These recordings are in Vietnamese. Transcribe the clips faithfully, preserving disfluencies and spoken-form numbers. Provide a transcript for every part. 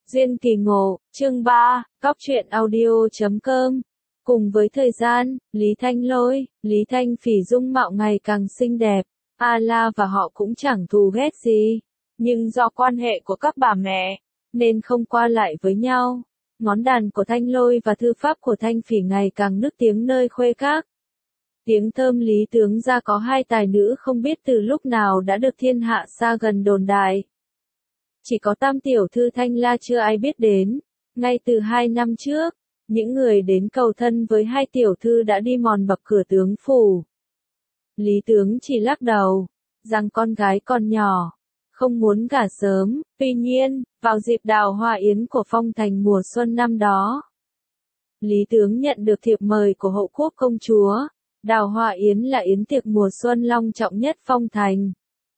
Duyên kỳ ngộ, chương ba, Cóc truyện audio chấm com. Cùng với thời gian, Lý Thanh Lôi, Lý Thanh Phỉ dung mạo ngày càng xinh đẹp, A La và họ cũng chẳng thù ghét gì. Nhưng do quan hệ của các bà mẹ, nên không qua lại với nhau. Ngón đàn của Thanh Lôi và thư pháp của Thanh Phỉ ngày càng nức tiếng nơi khuê các. Tiếng thơm Lý tướng gia có hai tài nữ không biết từ lúc nào đã được thiên hạ xa gần đồn đại. Chỉ có tam tiểu thư Thanh La chưa ai biết đến. Ngay từ hai năm trước, những người đến cầu thân với hai tiểu thư đã đi mòn bậc cửa tướng phủ. Lý tướng chỉ lắc đầu, rằng con gái còn nhỏ, không muốn gả sớm. Tuy nhiên, vào dịp đào hoa yến của Phong Thành mùa xuân năm đó, Lý tướng nhận được thiệp mời của Hậu Quốc công chúa. Đào hoa yến là yến tiệc mùa xuân long trọng nhất Phong Thành.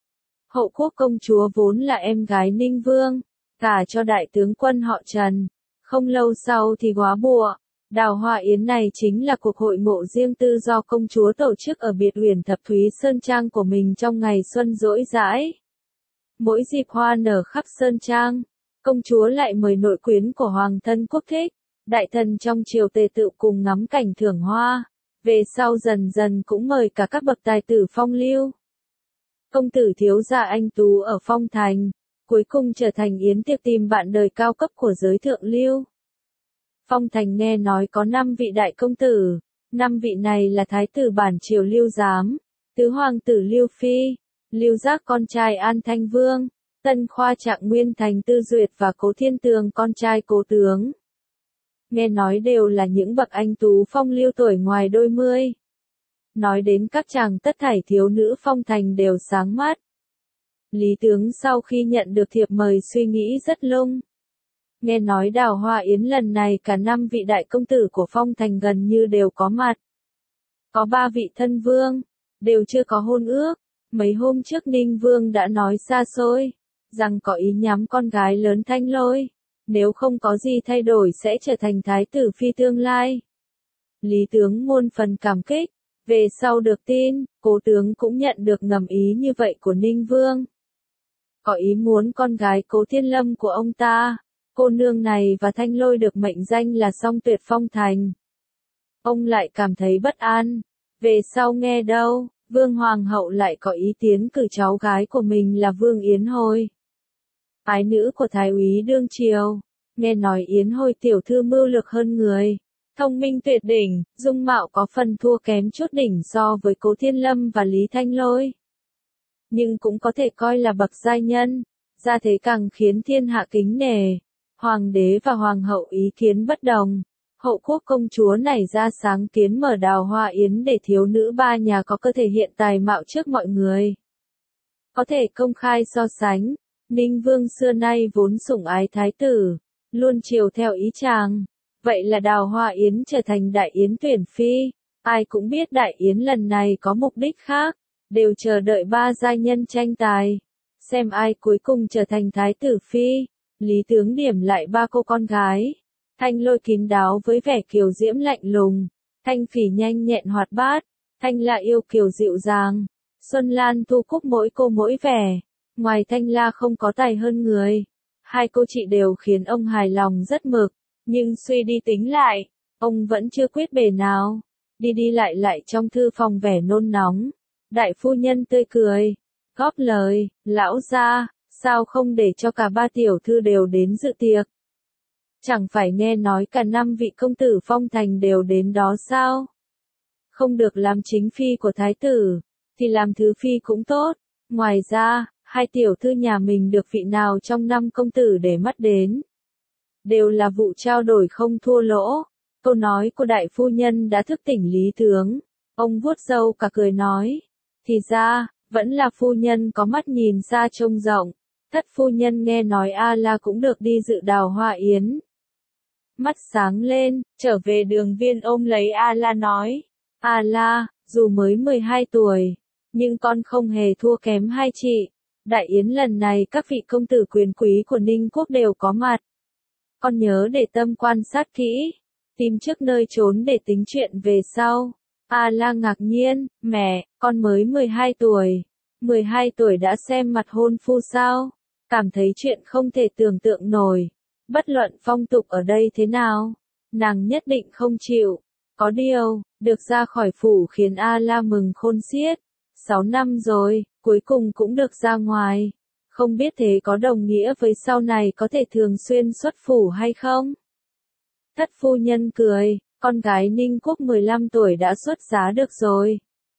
Hậu Quốc công chúa vốn là em gái Ninh Vương, gả cho đại tướng quân họ Trần. Không lâu sau thì góa bụa. Đào hoa yến này chính là cuộc hội ngộ riêng tư do công chúa tổ chức ở biệt uyển Thập Thúy Sơn Trang của mình trong ngày xuân rỗi rãi. Mỗi dịp hoa nở khắp Sơn Trang, công chúa lại mời nội quyến của hoàng thân quốc thích, đại thần trong triều tề tự cùng ngắm cảnh thưởng hoa. Về sau dần dần cũng mời cả các bậc tài tử phong lưu. Công tử thiếu gia anh tú ở Phong Thành, cuối cùng trở thành yến tiệc tìm bạn đời cao cấp của giới thượng lưu. Phong Thành nghe nói có năm vị đại công tử, năm vị này là thái tử bản triều Lưu Giám, tứ hoàng tử Lưu Phi, Lưu Giác con trai An Thanh Vương, Tân Khoa Trạng Nguyên Thành Tư Duyệt và Cố Thiên Tường con trai Cố Tướng. Nghe nói đều là những bậc anh tú phong lưu tuổi ngoài đôi mươi. Nói đến các chàng tất thảy thiếu nữ Phong Thành đều sáng mắt. Lý tướng sau khi nhận được thiệp mời suy nghĩ rất lung. Nghe nói đào hoa yến lần này cả năm vị đại công tử của Phong Thành gần như đều có mặt. Có ba vị thân vương, đều chưa có hôn ước. Mấy hôm trước Ninh Vương đã nói xa xôi, rằng có ý nhắm con gái lớn Thanh Lôi. Nếu không có gì thay đổi sẽ trở thành thái tử phi tương lai. Lý tướng muôn phần cảm kích. Về sau được tin, Cố tướng cũng nhận được ngầm ý như vậy của Ninh Vương. Có ý muốn con gái Cố Thiên Lâm của ông ta, cô nương này và Thanh Lôi được mệnh danh là song tuyệt Phong Thành. Ông lại cảm thấy bất an. Về sau nghe đâu, Vương Hoàng hậu lại có ý tiến cử cháu gái của mình là Vương Yến Hồi, ái nữ của Thái úy đương triều. Nghe nói Yến Hồi tiểu thư mưu lược hơn người, thông minh tuyệt đỉnh, dung mạo có phần thua kém chút đỉnh so với Cố Thiên Lâm và Lý Thanh Lôi. Nhưng cũng có thể coi là bậc giai nhân, ra thế càng khiến thiên hạ kính nể. Hoàng đế và hoàng hậu ý kiến bất đồng. Hậu Quốc công chúa nảy ra sáng kiến mở đào hoa yến để thiếu nữ ba nhà có cơ thể hiện tài mạo trước mọi người. Có thể công khai so sánh. Ninh Vương xưa nay vốn sủng ái thái tử, luôn chiều theo ý chàng. Vậy là đào hoa yến trở thành đại yến tuyển phi. Ai cũng biết đại yến lần này có mục đích khác, đều chờ đợi ba giai nhân tranh tài, xem ai cuối cùng trở thành thái tử phi. Lý tướng điểm lại ba cô con gái. Thanh Lôi kín đáo với vẻ kiều diễm lạnh lùng, Thanh Phỉ nhanh nhẹn hoạt bát, Thanh La yêu kiều dịu dàng, Xuân Lan Thu Cúc mỗi cô mỗi vẻ. Ngoài Thanh La không có tài hơn người, hai cô chị đều khiến ông hài lòng rất mực. Nhưng suy đi tính lại, ông vẫn chưa quyết bề nào. Đi đi lại lại trong thư phòng vẻ nôn nóng. Đại phu nhân tươi cười, góp lời, lão gia, sao không để cho cả ba tiểu thư đều đến dự tiệc? Chẳng phải nghe nói cả năm vị công tử Phong Thành đều đến đó sao? Không được làm chính phi của thái tử, thì làm thứ phi cũng tốt. Ngoài ra, hai tiểu thư nhà mình được vị nào trong năm công tử để mắt đến? Đều là vụ trao đổi không thua lỗ. Câu nói của đại phu nhân đã thức tỉnh Lý tướng. Ông vuốt râu cả cười nói. Thì ra, vẫn là phu nhân có mắt nhìn xa trông rộng. Thất phu nhân nghe nói A La cũng được đi dự đào hoa yến. Mắt sáng lên, trở về đường viên ôm lấy A La nói. A La, dù mới mười hai tuổi, nhưng con không hề thua kém hai chị. Đại yến lần này các vị công tử quyền quý của Ninh Quốc đều có mặt. Con nhớ để tâm quan sát kỹ, tìm trước nơi trốn để tính chuyện về sau. A La ngạc nhiên, mẹ, con mới mười hai tuổi. mười hai tuổi đã xem mặt hôn phu sao? Cảm thấy chuyện không thể tưởng tượng nổi. Bất luận phong tục ở đây thế nào, nàng nhất định không chịu. Có điều, được ra khỏi phủ khiến A-la mừng khôn xiết. Sáu năm rồi, cuối cùng cũng được ra ngoài. Không biết thế có đồng nghĩa với sau này có thể thường xuyên xuất phủ hay không? Thất phu nhân cười, con gái Ninh Quốc mười lăm tuổi đã xuất giá được rồi.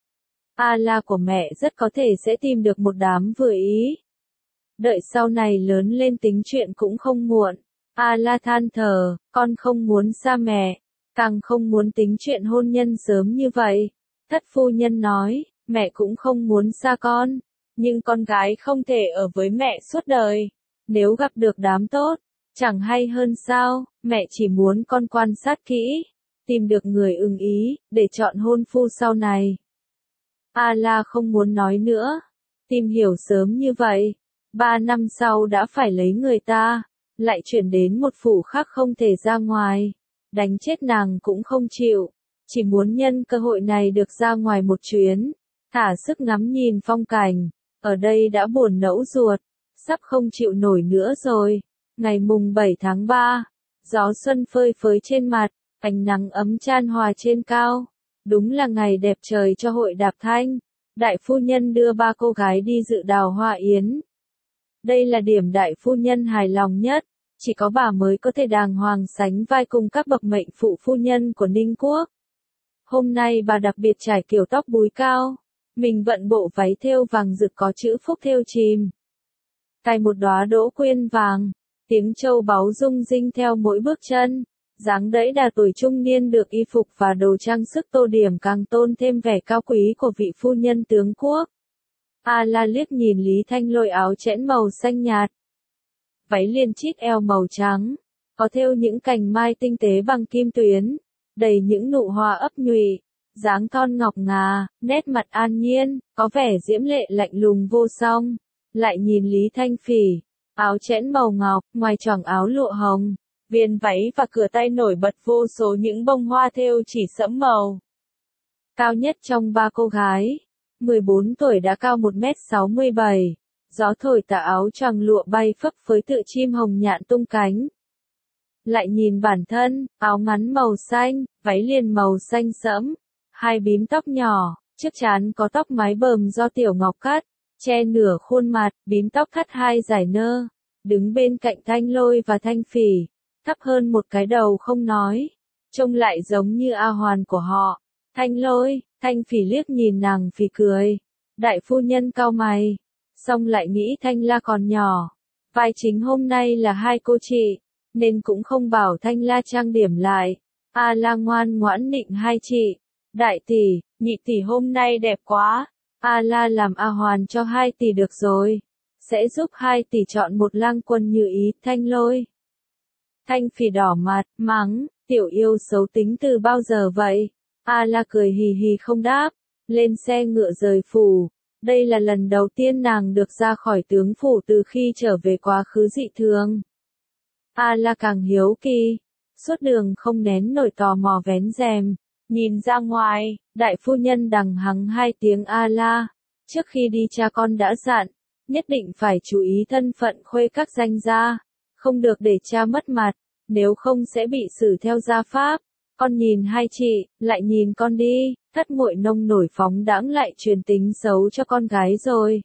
A-la của mẹ rất có thể sẽ tìm được một đám vừa ý. Đợi sau này lớn lên tính chuyện cũng không muộn. A-la than thở, con không muốn xa mẹ, càng không muốn tính chuyện hôn nhân sớm như vậy. Thất phu nhân nói, mẹ cũng không muốn xa con, nhưng con gái không thể ở với mẹ suốt đời. Nếu gặp được đám tốt, chẳng hay hơn sao, mẹ chỉ muốn con quan sát kỹ, tìm được người ưng ý, để chọn hôn phu sau này. A-la không muốn nói nữa, tìm hiểu sớm như vậy, ba năm sau đã phải lấy người ta, lại chuyển đến một phủ khác không thể ra ngoài, đánh chết nàng cũng không chịu, chỉ muốn nhân cơ hội này được ra ngoài một chuyến, thả sức ngắm nhìn phong cảnh, ở đây đã buồn nẫu ruột, sắp không chịu nổi nữa rồi. Ngày mùng bảy tháng ba, gió xuân phơi phới trên mặt, ánh nắng ấm chan hòa trên cao, đúng là ngày đẹp trời cho hội đạp thanh. Đại phu nhân đưa ba cô gái đi dự đào hoa yến. Đây là điểm đại phu nhân hài lòng nhất, chỉ có bà mới có thể đàng hoàng sánh vai cùng các bậc mệnh phụ phu nhân của Ninh Quốc. Hôm nay bà đặc biệt trải kiểu tóc búi cao, mình vận bộ váy thêu vàng rực có chữ phúc thêu chìm. Cài một đóa đỗ quyên vàng, tiếng châu báu rung rinh theo mỗi bước chân. Dáng đẫy đà tuổi trung niên được y phục và đồ trang sức tô điểm càng tôn thêm vẻ cao quý của vị phu nhân tướng quốc. A-la liếc nhìn Lý Thanh Lôi áo chẽn màu xanh nhạt. Váy liền chít eo màu trắng, có thêu những cành mai tinh tế bằng kim tuyến, đầy những nụ hoa ấp nhụy, dáng thon ngọc ngà, nét mặt an nhiên, có vẻ diễm lệ lạnh lùng vô song. Lại nhìn Lý Thanh Phỉ, áo chẽn màu ngọc, ngoài choàng áo lụa hồng. Viền váy và cửa tay nổi bật vô số những bông hoa thêu chỉ sẫm màu. Cao nhất trong ba cô gái, mười bốn tuổi đã cao một mét sáu mươi bảy, gió thổi tà áo choàng lụa bay phấp phới tựa chim hồng nhạn tung cánh. Lại nhìn bản thân, áo ngắn màu xanh, váy liền màu xanh sẫm, hai bím tóc nhỏ, trước trán có tóc mái bờm do Tiểu Ngọc cắt, che nửa khuôn mặt, bím tóc thắt hai dải nơ, đứng bên cạnh Thanh Lôi và Thanh Phỉ. Thấp hơn một cái đầu không nói, trông lại giống như A Hoàn của họ. Thanh Lôi, Thanh Phỉ liếc nhìn nàng phì cười. Đại phu nhân cau mày, xong lại nghĩ Thanh La còn nhỏ. Vai chính hôm nay là hai cô chị, nên cũng không bảo Thanh La trang điểm lại. A La ngoan ngoãn nịnh hai chị. Đại tỷ, nhị tỷ hôm nay đẹp quá. A La làm A Hoàn cho hai tỷ được rồi. Sẽ giúp hai tỷ chọn một lang quân như ý. Thanh Lôi. Thanh Phỉ đỏ mặt, mắng, tiểu yêu xấu tính từ bao giờ vậy? A-la cười hì hì không đáp, lên xe ngựa rời phủ. Đây là lần đầu tiên nàng được ra khỏi tướng phủ từ khi trở về quá khứ dị thường. A-la càng hiếu kỳ, suốt đường không nén nổi tò mò vén rèm, nhìn ra ngoài, đại phu nhân đằng hắng hai tiếng A-la. Trước khi đi cha con đã dặn, nhất định phải chú ý thân phận khuê các danh gia. Không được để cha mất mặt, nếu không sẽ bị xử theo gia pháp. Con nhìn hai chị, lại nhìn con đi, thất muội nông nổi phóng đãng lại truyền tính xấu cho con gái rồi.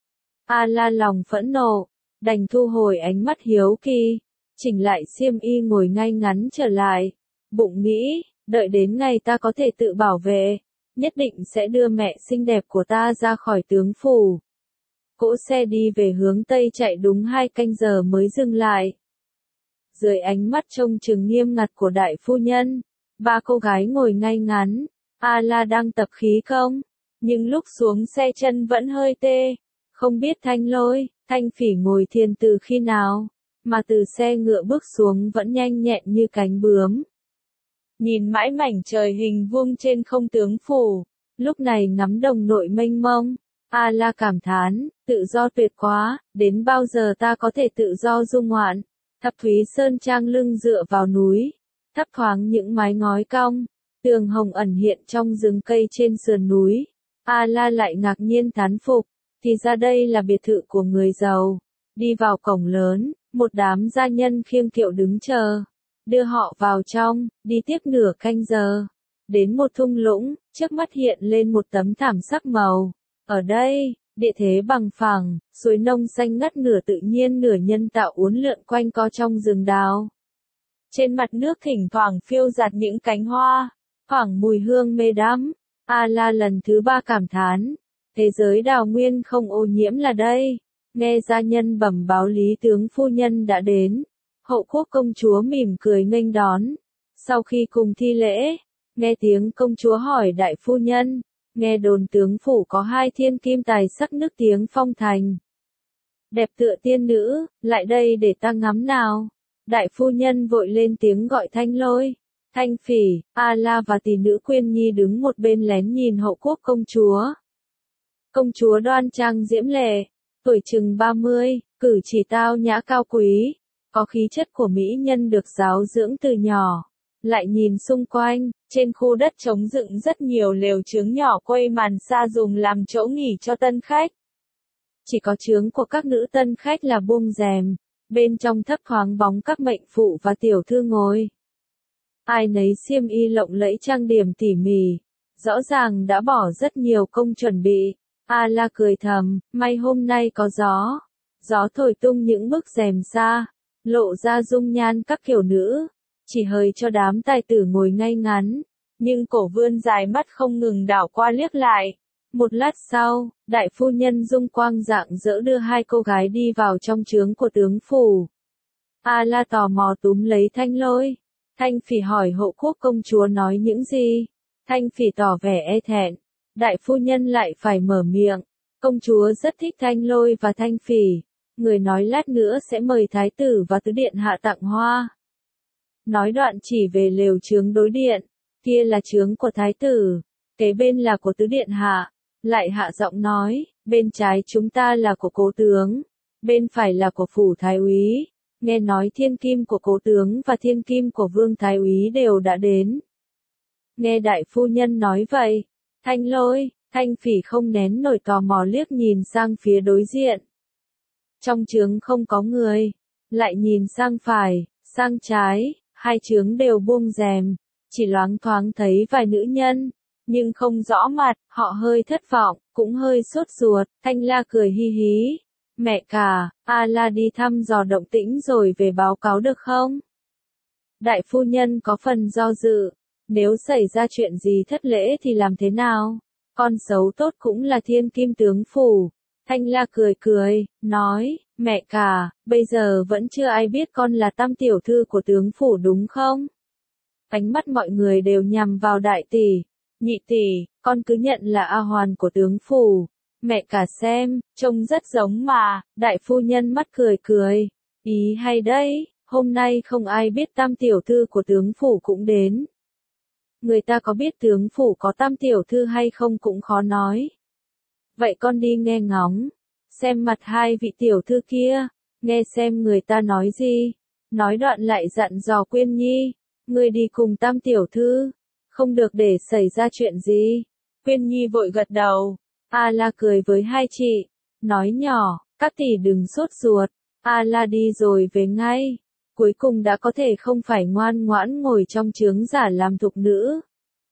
A-la lòng phẫn nộ, đành thu hồi ánh mắt hiếu kỳ, chỉnh lại xiêm y ngồi ngay ngắn trở lại, bụng nghĩ, đợi đến ngày ta có thể tự bảo vệ, nhất định sẽ đưa mẹ xinh đẹp của ta ra khỏi tướng phủ. Cỗ xe đi về hướng Tây chạy đúng hai canh giờ mới dừng lại. Dưới ánh mắt trông chừng nghiêm ngặt của đại phu nhân, ba cô gái ngồi ngay ngắn. A-la đang tập khí công, nhưng lúc xuống xe chân vẫn hơi tê. Không biết Thanh Lôi, Thanh Phỉ ngồi thiền từ khi nào, mà từ xe ngựa bước xuống vẫn nhanh nhẹn như cánh bướm. Nhìn mãi mảnh trời hình vuông trên không tướng phủ, lúc này ngắm đồng nội mênh mông. A-la cảm thán, tự do tuyệt quá, đến bao giờ ta có thể tự do du ngoạn. Thập Thúy Sơn Trang lưng dựa vào núi, thấp thoáng những mái ngói cong, tường hồng ẩn hiện trong rừng cây trên sườn núi. A-la lại ngạc nhiên thán phục, thì ra đây là biệt thự của người giàu. Đi vào cổng lớn, một đám gia nhân khiêng kiệu đứng chờ, đưa họ vào trong, đi tiếp nửa canh giờ. Đến một thung lũng, trước mắt hiện lên một tấm thảm sắc màu. Ở đây, địa thế bằng phẳng, suối nông xanh ngắt nửa tự nhiên nửa nhân tạo uốn lượn quanh co trong rừng đào. Trên mặt nước thỉnh thoảng phiêu dạt những cánh hoa, thoảng mùi hương mê đắm. A-la lần thứ ba cảm thán, thế giới đào nguyên không ô nhiễm là đây. Nghe gia nhân bẩm báo Lý tướng phu nhân đã đến, Hậu quốc công chúa mỉm cười nghênh đón. Sau khi cùng thi lễ, nghe tiếng công chúa hỏi đại phu nhân, nghe đồn tướng phủ có hai thiên kim tài sắc nước tiếng phong thành. Đẹp tựa tiên nữ, lại đây để ta ngắm nào. Đại phu nhân vội lên tiếng gọi Thanh Lôi, Thanh Phỉ, A-la và tỷ nữ Quyên Nhi đứng một bên lén nhìn hậu quốc công chúa. Công chúa đoan trang diễm lệ, tuổi chừng ba mươi, cử chỉ tao nhã cao quý, có khí chất của mỹ nhân được giáo dưỡng từ nhỏ. Lại nhìn xung quanh, trên khu đất trống dựng rất nhiều lều chướng nhỏ quây màn sa dùng làm chỗ nghỉ cho tân khách. Chỉ có chướng của các nữ tân khách là buông rèm, bên trong thấp thoáng bóng các mệnh phụ và tiểu thư ngồi. Ai nấy xiêm y lộng lẫy trang điểm tỉ mỉ, rõ ràng đã bỏ rất nhiều công chuẩn bị. A-la cười thầm, may hôm nay có gió. Gió thổi tung những bức rèm sa, lộ ra dung nhan các kiểu nữ, chỉ hơi cho đám tài tử ngồi ngay ngắn, nhưng cổ vươn dài mắt không ngừng đảo qua liếc lại. Một lát sau, đại phu nhân dung quang rạng rỡ đưa hai cô gái đi vào trong trướng của tướng phủ. A-la tò mò túm lấy Thanh Lôi. Thanh Phỉ hỏi hậu quốc công chúa nói những gì. Thanh Phỉ tỏ vẻ e thẹn. Đại phu nhân lại phải mở miệng. Công chúa rất thích Thanh Lôi và Thanh Phỉ. Người nói lát nữa sẽ mời thái tử và tứ điện hạ tặng hoa. Nói đoạn chỉ về lều trướng đối điện. Kia là trướng của thái tử, kế bên là của tứ điện hạ. Lại hạ giọng nói, bên trái chúng ta là của cố tướng, bên phải là của phủ thái úy. Nghe nói thiên kim của cố tướng và thiên kim của vương thái úy đều đã đến. Nghe đại phu nhân nói vậy, Thanh Lôi, Thanh Phỉ không nén nổi tò mò liếc nhìn sang phía đối diện. Trong trướng không có người, lại nhìn sang phải, sang trái, hai trướng đều buông rèm, chỉ loáng thoáng thấy vài nữ nhân, nhưng không rõ mặt, họ hơi thất vọng, cũng hơi sốt ruột. Thanh La cười hi hí, mẹ cả, A-la đi thăm dò động tĩnh rồi về báo cáo được không? Đại phu nhân có phần do dự, nếu xảy ra chuyện gì thất lễ thì làm thế nào? Con xấu tốt cũng là thiên kim tướng phủ. Thanh La cười cười, nói, mẹ cả, bây giờ vẫn chưa ai biết con là tam tiểu thư của tướng phủ đúng không? Ánh mắt mọi người đều nhằm vào đại tỷ. Nhị tỷ, con cứ nhận là A hoàn của tướng phủ. Mẹ cả xem, trông rất giống mà. Đại phu nhân mắt cười cười. Ý hay đấy, hôm nay không ai biết tam tiểu thư của tướng phủ cũng đến. Người ta có biết tướng phủ có tam tiểu thư hay không cũng khó nói. Vậy con đi nghe ngóng, xem mặt hai vị tiểu thư kia, nghe xem người ta nói gì. Nói đoạn lại dặn dò Quyên Nhi, người đi cùng tam tiểu thư, không được để xảy ra chuyện gì. Quyên Nhi vội gật đầu. A-la cười với hai chị, nói nhỏ, các tỷ đừng sốt ruột. A-la đi rồi về ngay. Cuối cùng đã có thể không phải ngoan ngoãn ngồi trong trướng giả làm thục nữ.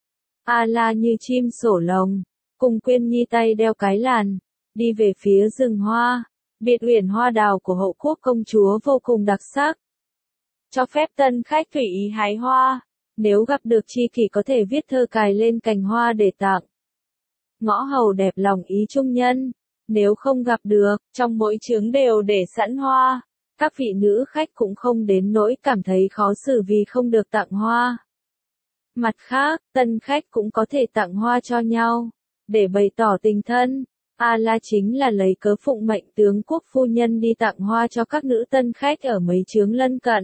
A-la như chim sổ lồng, cùng Quyên Nhi tay đeo cái làn, đi về phía rừng hoa. Biệt uyển hoa đào của hậu quốc công chúa vô cùng đặc sắc. Cho phép tân khách tùy ý hái hoa. Nếu gặp được tri kỷ có thể viết thơ cài lên cành hoa để tặng. Ngõ hầu đẹp lòng ý trung nhân. Nếu không gặp được, trong mỗi trướng đều để sẵn hoa. Các vị nữ khách cũng không đến nỗi cảm thấy khó xử vì không được tặng hoa. Mặt khác, tân khách cũng có thể tặng hoa cho nhau, để bày tỏ tình thân. A-la chính là lấy cớ phụng mệnh tướng quốc phu nhân đi tặng hoa cho các nữ tân khách ở mấy trướng lân cận.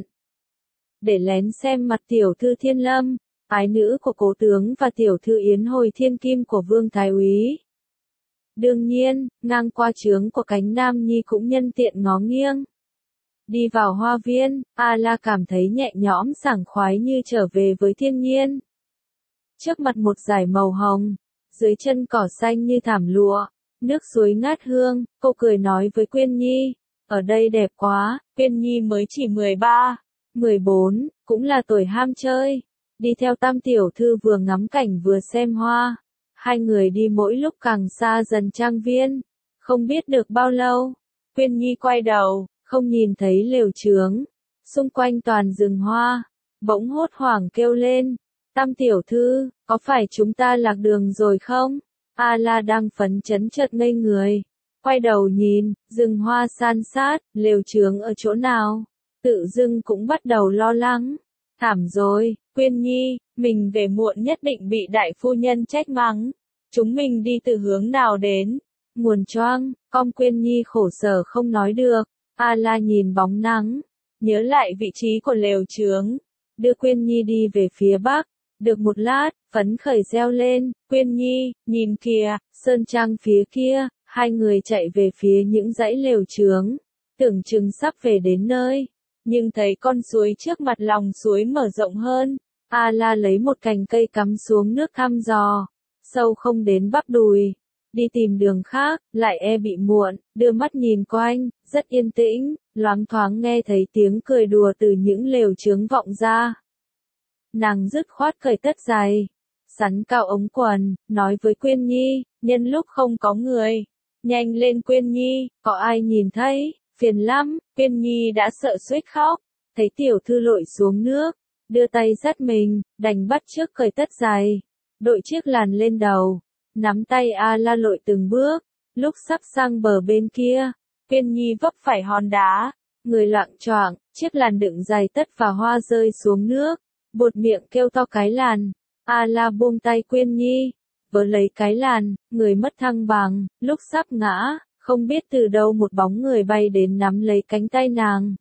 Để lén xem mặt tiểu thư Thiên Lâm, ái nữ của cố tướng và tiểu thư Yến Hồi thiên kim của vương thái úy. Đương nhiên, ngang qua trướng của cánh nam nhi cũng nhân tiện ngó nghiêng. Đi vào hoa viên, A-la cảm thấy nhẹ nhõm sảng khoái như trở về với thiên nhiên. Trước mặt một dải màu hồng, dưới chân cỏ xanh như thảm lụa, nước suối ngát hương, cô cười nói với Quyên Nhi, ở đây đẹp quá, Quyên Nhi mới chỉ mười ba, mười bốn, cũng là tuổi ham chơi. Đi theo Tam tiểu thư vừa ngắm cảnh vừa xem hoa. Hai người đi mỗi lúc càng xa dần trang viên. Không biết được bao lâu, Quyên Nhi quay đầu, không nhìn thấy lều chướng. Xung quanh toàn rừng hoa, bỗng hốt hoảng kêu lên. Tam tiểu thư, có phải chúng ta lạc đường rồi không? A La đang phấn chấn chợt ngây người. Quay đầu nhìn, rừng hoa san sát, lều chướng ở chỗ nào? Tự dưng cũng bắt đầu lo lắng. Thảm rồi, Quyên Nhi, mình về muộn nhất định bị đại phu nhân trách mắng. Chúng mình đi từ hướng nào đến? Nguồn choang, con Quyên Nhi khổ sở không nói được. A La nhìn bóng nắng, nhớ lại vị trí của lều chướng, đưa Quyên Nhi đi về phía bắc. Được một lát, phấn khởi reo lên, Quyên Nhi, nhìn kìa, sơn trang phía kia. Hai người chạy về phía những dãy lều chướng, tưởng chừng sắp về đến nơi, nhưng thấy con suối trước mặt lòng suối mở rộng hơn. A La lấy một cành cây cắm xuống nước thăm dò, sâu không đến bắp đùi. Đi tìm đường khác, lại e bị muộn, đưa mắt nhìn quanh, rất yên tĩnh, loáng thoáng nghe thấy tiếng cười đùa từ những lều chướng vọng ra. Nàng dứt khoát cởi tất giày, sắn cao ống quần, nói với Quyên Nhi, nhân lúc không có người. Nhanh lên Quyên Nhi, có ai nhìn thấy, phiền lắm. Quyên Nhi đã sợ suýt khóc, thấy tiểu thư lội xuống nước, đưa tay dắt mình, đành bắt chước cởi tất giày, đội chiếc làn lên đầu, nắm tay A La lội từng bước. Lúc sắp sang bờ bên kia, Quyên Nhi vấp phải hòn đá, người loạng choạng, chiếc làn đựng giày tất và hoa rơi xuống nước, buột miệng kêu to cái làn. A La buông tay Quyên Nhi, vớ lấy cái làn, người mất thăng bằng, lúc sắp ngã, không biết từ đâu một bóng người bay đến nắm lấy cánh tay nàng.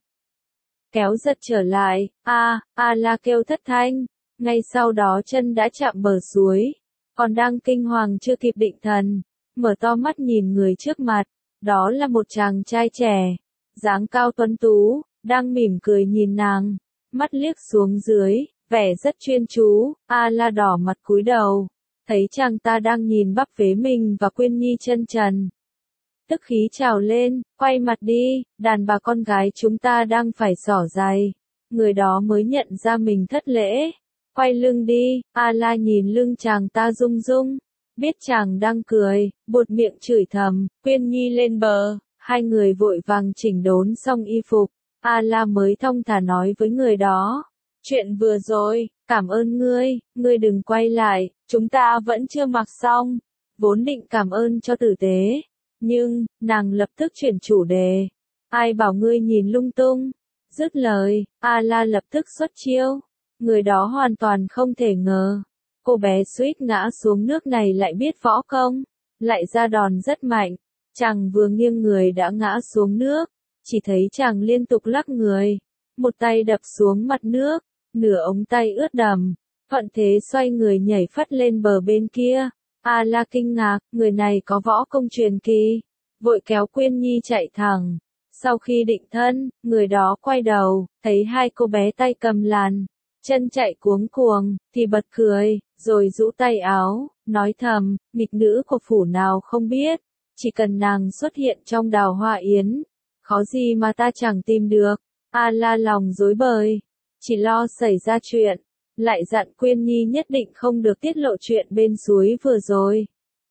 Kéo giật trở lại, a, A La kêu thất thanh, ngay sau đó chân đã chạm bờ suối, còn đang kinh hoàng chưa kịp định thần, mở to mắt nhìn người trước mặt, đó là một chàng trai trẻ, dáng cao tuấn tú, đang mỉm cười nhìn nàng, mắt liếc xuống dưới, vẻ rất chuyên chú. A La đỏ mặt cúi đầu. Thấy chàng ta đang nhìn bắp vế mình và Quyên Nhi chân trần. Tức khí trào lên, quay mặt đi, đàn bà con gái chúng ta đang phải xỏ giày. Người đó mới nhận ra mình thất lễ. Quay lưng đi, A La nhìn lưng chàng ta rung rung. Biết chàng đang cười, buột miệng chửi thầm, Quyên Nhi lên bờ. Hai người vội vàng chỉnh đốn xong y phục. A La mới thong thả nói với người đó. Chuyện vừa rồi, cảm ơn ngươi, ngươi đừng quay lại, chúng ta vẫn chưa mặc xong. Vốn định cảm ơn cho tử tế, nhưng, nàng lập tức chuyển chủ đề. Ai bảo ngươi nhìn lung tung? Dứt lời, A La lập tức xuất chiêu. Người đó hoàn toàn không thể ngờ. Cô bé suýt ngã xuống nước này lại biết võ công, lại ra đòn rất mạnh. Chàng vừa nghiêng người đã ngã xuống nước, chỉ thấy chàng liên tục lắc người. Một tay đập xuống mặt nước, nửa ống tay ướt đầm, thuận thế xoay người nhảy phắt lên bờ bên kia. A La kinh ngạc, người này có võ công truyền kỳ, vội kéo Quyên Nhi chạy thẳng. Sau khi định thân, người đó quay đầu, thấy hai cô bé tay cầm làn, chân chạy cuống cuồng, thì bật cười, rồi rũ tay áo, nói thầm, nghịch nữ của phủ nào không biết, chỉ cần nàng xuất hiện trong đào hoa yến, khó gì mà ta chẳng tìm được. A La lòng rối bời, chỉ lo xảy ra chuyện, lại dặn Quyên Nhi nhất định không được tiết lộ chuyện bên suối vừa rồi.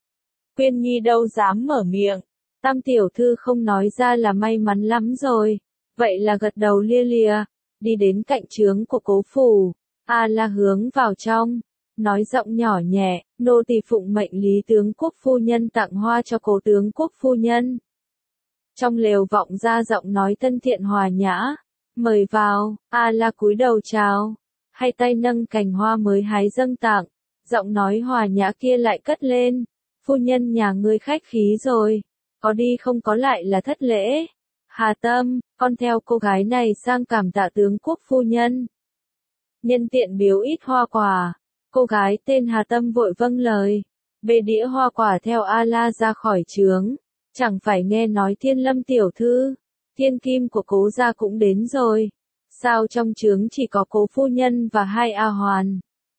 Quyên Nhi đâu dám mở miệng, Tam tiểu thư không nói ra là may mắn lắm rồi, vậy là gật đầu lia lịa, đi đến cạnh trướng của cố phủ, A La hướng vào trong, nói giọng nhỏ nhẹ, nô tỳ phụng mệnh Lý tướng quốc phu nhân tặng hoa cho cố tướng quốc phu nhân. Trong lều vọng ra giọng nói thân thiện hòa nhã, mời vào. A La cúi đầu chào, hai tay nâng cành hoa mới hái dâng tặng, giọng nói hòa nhã kia lại cất lên, phu nhân nhà ngươi khách khí rồi, có đi không có lại là thất lễ. Hà Tâm, con theo cô gái này sang cảm tạ tướng quốc phu nhân. Nhân tiện biếu ít hoa quả, cô gái tên Hà Tâm vội vâng lời, bê đĩa hoa quả theo A La ra khỏi trướng, chẳng phải nghe nói Thiên Lâm tiểu thư, thiên kim của cố gia cũng đến rồi, sao trong trướng chỉ có cố phu nhân và hai A Hoàn.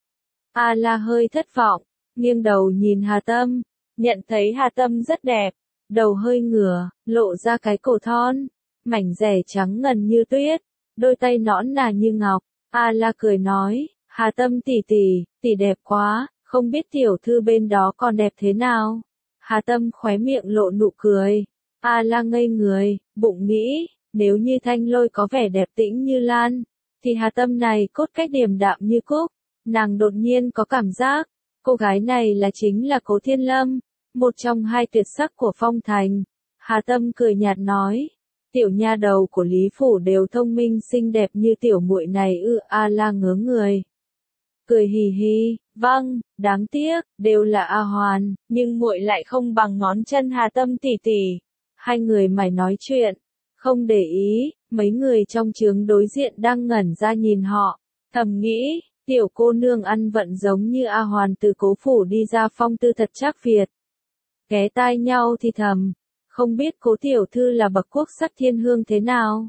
A La hơi thất vọng, nghiêng đầu nhìn Hà Tâm, nhận thấy Hà Tâm rất đẹp, đầu hơi ngửa, lộ ra cái cổ thon, mảnh rẻ trắng ngần như tuyết, đôi tay nõn nà như ngọc. A La cười nói, Hà Tâm tỷ tỷ, tỷ đẹp quá, không biết tiểu thư bên đó còn đẹp thế nào. Hà Tâm khóe miệng lộ nụ cười. A La ngây người, bụng nghĩ, nếu như Thanh Lôi có vẻ đẹp tĩnh như lan, thì Hà Tâm này cốt cách điềm đạm như cúc. Nàng đột nhiên có cảm giác, cô gái này là chính là Cố Thiên Lâm, một trong hai tuyệt sắc của Phong Thành. Hà Tâm cười nhạt nói, tiểu nha đầu của Lý Phủ đều thông minh xinh đẹp như tiểu muội này ư. A La ngớ người. Cười hì hì, vâng, đáng tiếc, đều là A Hoàn, nhưng muội lại không bằng ngón chân Hà Tâm tỷ tỷ. Hai người mải nói chuyện, không để ý, mấy người trong trướng đối diện đang ngẩn ra nhìn họ, thầm nghĩ, tiểu cô nương ăn vận giống như A Hoàn từ Cố Phủ đi ra phong tư thật chắc Việt. Ghé tai nhau thì thầm, không biết Cố tiểu thư là bậc quốc sắc thiên hương thế nào.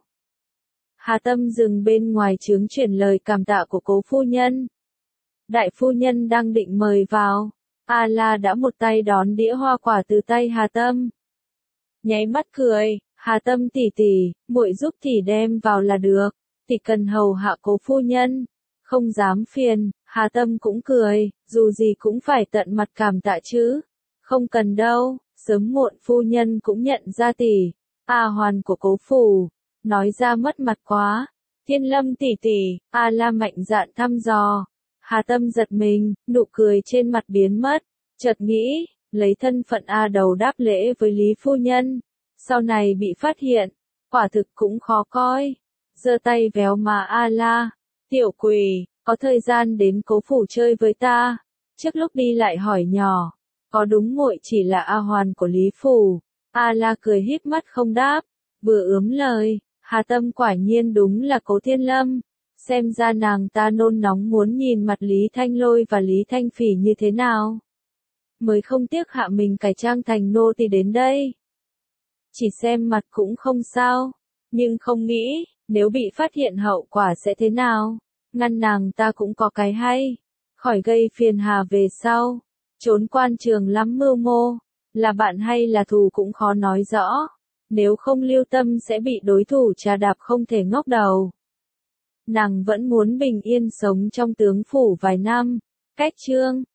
Hà Tâm dừng bên ngoài trướng chuyển lời cảm tạ của Cố phu nhân. Đại phu nhân đang định mời vào, A La đã một tay đón đĩa hoa quả từ tay Hà Tâm. Nháy mắt cười, Hà Tâm tỷ tỷ, muội giúp tỷ đem vào là được, tỷ cần hầu hạ Cố phu nhân, không dám phiền. Hà Tâm cũng cười, dù gì cũng phải tận mặt cảm tạ chứ. Không cần đâu, sớm muộn phu nhân cũng nhận ra tỷ, A Hoàn của Cố Phủ, nói ra mất mặt quá. Thiên Lâm tỷ tỷ, A La mạnh dạn thăm dò. Hà Tâm giật mình, nụ cười trên mặt biến mất, chợt nghĩ, lấy thân phận A đầu đáp lễ với Lý phu nhân, sau này bị phát hiện, quả thực cũng khó coi. Giơ tay véo má A La, tiểu quỷ, có thời gian đến Cố Phủ chơi với ta. Trước lúc đi lại hỏi nhỏ, có đúng muội chỉ là A Hoàn của Lý Phủ? A La cười híp mắt không đáp, vừa ướm lời, Hà Tâm quả nhiên đúng là Cố Thiên Lâm. Xem ra nàng ta nôn nóng muốn nhìn mặt Lý Thanh Lôi và Lý Thanh Phỉ như thế nào. Mới không tiếc hạ mình cải trang thành nô tỳ đến đây. Chỉ xem mặt cũng không sao, nhưng không nghĩ, nếu bị phát hiện hậu quả sẽ thế nào. Ngăn nàng ta cũng có cái hay, khỏi gây phiền hà về sau. Trốn quan trường lắm mưu mô, là bạn hay là thù cũng khó nói rõ. Nếu không lưu tâm sẽ bị đối thủ trà đạp không thể ngóc đầu. Nàng vẫn muốn bình yên sống trong tướng phủ vài năm. Cách chương